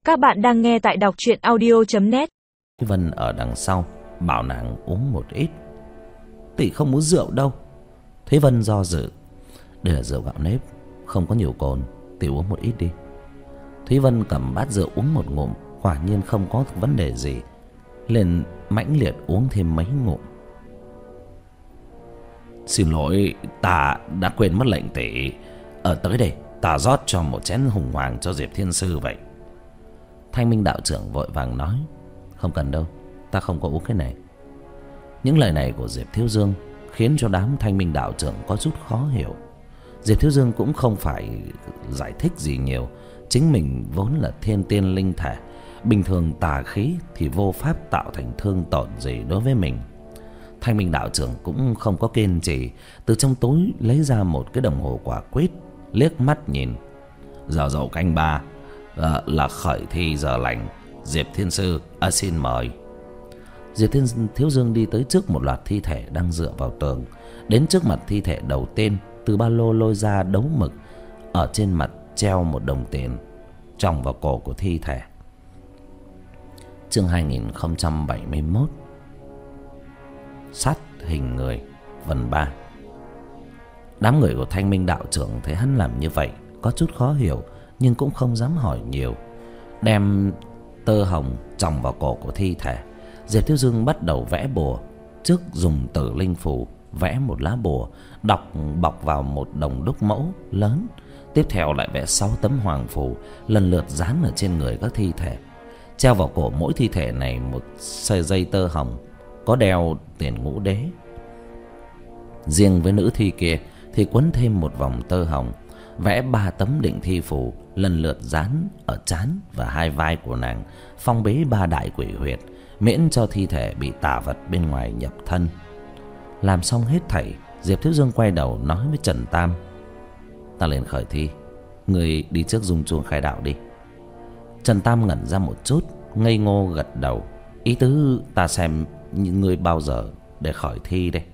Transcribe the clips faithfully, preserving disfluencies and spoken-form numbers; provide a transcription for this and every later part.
Các bạn đang nghe tại đọc truyện audio chấm net. Vân ở đằng sau bảo nàng uống một ít. Tỷ không muốn rượu đâu. Thế Vân do dự. Đây là rượu gạo nếp, không có nhiều cồn, tỷ uống một ít đi. Thúy Vân cầm bát rượu uống một ngụm, quả nhiên không có vấn đề gì, liền mãnh liệt uống thêm mấy ngụm. Xin lỗi, ta đã quên mất lệnh tỷ. Ở tới đây, ta rót cho một chén hùng hoàng cho Diệp Thiên Sư vậy. Thanh Minh đạo trưởng vội vàng nói: Không cần đâu, ta không có uống cái này. Những lời này của Diệp Thiếu Dương khiến cho đám Thanh Minh đạo trưởng có chút khó hiểu. Diệp Thiếu Dương cũng không phải giải thích gì nhiều. Chính mình vốn là thiên tiên linh thể, bình thường tà khí thì vô pháp tạo thành thương tổn gì đối với mình. Thanh Minh đạo trưởng cũng không có kiên trì, từ trong túi lấy ra một cái đồng hồ quả quýt, liếc mắt nhìn: Giờ dậu canh ba, à, là khởi thi giờ lành. Diệp Thiên Sư, à, xin mời. Diệp Thiên Thiếu Dương đi tới trước một loạt thi thể đang dựa vào tường, đến trước mặt thi thể đầu tiên, từ ba lô lôi ra đấu mực, ở trên mặt treo một đồng tiền, tròng vào cổ của thi thể. Chương hai nghìn không trăm bảy mươi mốt, sát hình người phần ba. Đám người của Thanh Minh đạo trưởng thấy hắn làm như vậy có chút khó hiểu, nhưng cũng không dám hỏi nhiều. Đem tơ hồng tròng vào cổ của thi thể, Diệp Thiếu Dương bắt đầu vẽ bùa. Trước dùng tử linh phù vẽ một lá bùa, đọc bọc vào một đồng đúc mẫu lớn. Tiếp theo lại vẽ sáu tấm hoàng phù, lần lượt dán ở trên người các thi thể. Treo vào cổ mỗi thi thể này một sợi dây tơ hồng có đeo tiền ngũ đế. Riêng với nữ thi kia thì quấn thêm một vòng tơ hồng, vẽ ba tấm định thi phù, lần lượt dán ở trán và hai vai của nàng, phong bế ba đại quỷ huyệt, miễn cho thi thể bị tà vật bên ngoài nhập thân. Làm xong hết thảy, Diệp Thiếu Dương quay đầu nói với Trần Tam: Ta lên khởi thi, người đi trước dùng chuông khai đạo đi. Trần Tam ngẩn ra một chút, ngây ngô gật đầu: Ý tứ ta xem những người bao giờ để khởi thi đây.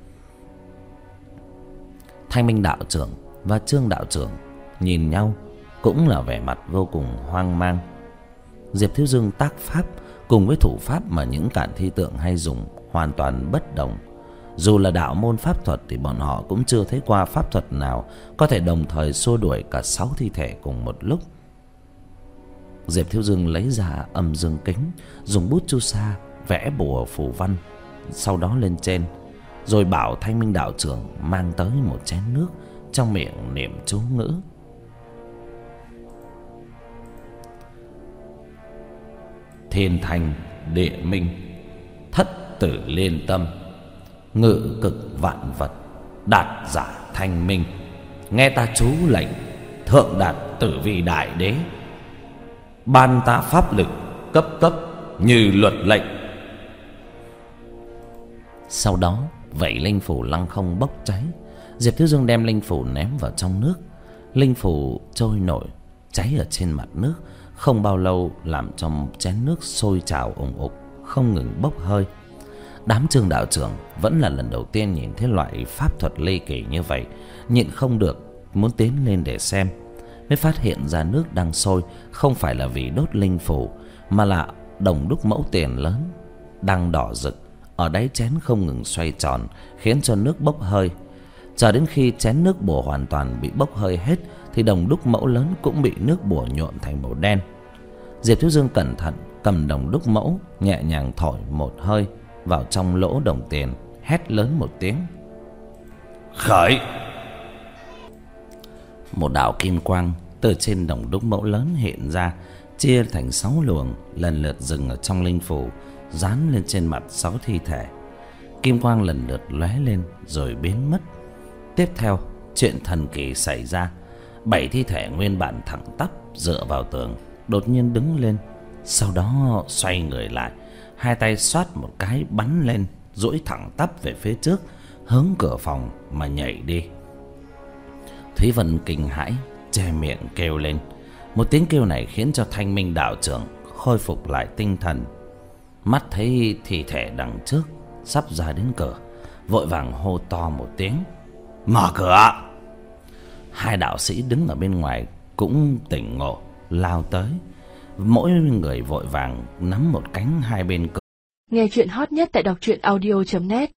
Thanh Minh đạo trưởng và Trương đạo trưởng nhìn nhau, cũng là vẻ mặt vô cùng hoang mang. Diệp Thiếu Dương tác pháp cùng với thủ pháp mà những cản thi tượng hay dùng hoàn toàn bất đồng. Dù là đạo môn pháp thuật thì bọn họ cũng chưa thấy qua pháp thuật nào có thể đồng thời xua đuổi cả sáu thi thể cùng một lúc. Diệp Thiếu Dương lấy ra âm dương kính, dùng bút chu sa vẽ bùa phù văn, sau đó lên trên, rồi bảo Thanh Minh đạo trưởng mang tới một chén nước, trong miệng niệm chú ngữ: Thiên thành địa minh, thất tử liên tâm, ngự cực vạn vật, đạt giả thanh minh. Nghe ta chú lệnh, thượng đạt tử vi đại đế, ban ta pháp lực cấp cấp như luật lệnh. Sau đó vậy linh phủ lăng không bốc cháy. Diệp Thiếu Dương đem linh phủ ném vào trong nước, linh phủ trôi nổi cháy ở trên mặt nước. Không bao lâu làm cho chén nước sôi trào ủng ục, không ngừng bốc hơi. Đám Trương đạo trưởng vẫn là lần đầu tiên nhìn thấy loại pháp thuật ly kỳ như vậy, nhịn không được muốn tiến lên để xem, mới phát hiện ra nước đang sôi không phải là vì đốt linh phủ, mà là đồng đúc mẫu tiền lớn đang đỏ rực, ở đáy chén không ngừng xoay tròn, khiến cho nước bốc hơi. Chờ đến khi chén nước bùa hoàn toàn bị bốc hơi hết thì đồng đúc mẫu lớn cũng bị nước bùa nhuộm thành màu đen. Diệp Thiếu Dương cẩn thận cầm đồng đúc mẫu, nhẹ nhàng thổi một hơi vào trong lỗ đồng tiền, hét lớn một tiếng: Khởi! Một đạo kim quang từ trên đồng đúc mẫu lớn hiện ra, chia thành sáu luồng, lần lượt dừng ở trong linh phủ, dán lên trên mặt sáu thi thể. Kim quang lần lượt lóe lên rồi biến mất. Tiếp theo, chuyện thần kỳ xảy ra. Bảy thi thể nguyên bản thẳng tắp dựa vào tường đột nhiên đứng lên, sau đó xoay người lại, hai tay xoát một cái bắn lên, duỗi thẳng tắp về phía trước, hướng cửa phòng mà nhảy đi. Thúy Vân kinh hãi, che miệng kêu lên. Một tiếng kêu này khiến cho Thanh Minh đạo trưởng khôi phục lại tinh thần. Mắt thấy thi thể đằng trước sắp ra đến cửa, vội vàng hô to một tiếng: Mở cửa! Hai đạo sĩ đứng ở bên ngoài cũng tỉnh ngộ, lao tới. Mỗi người vội vàng nắm một cánh hai bên. Nghe chuyện hot nhất tại đọc truyện audio chấm net.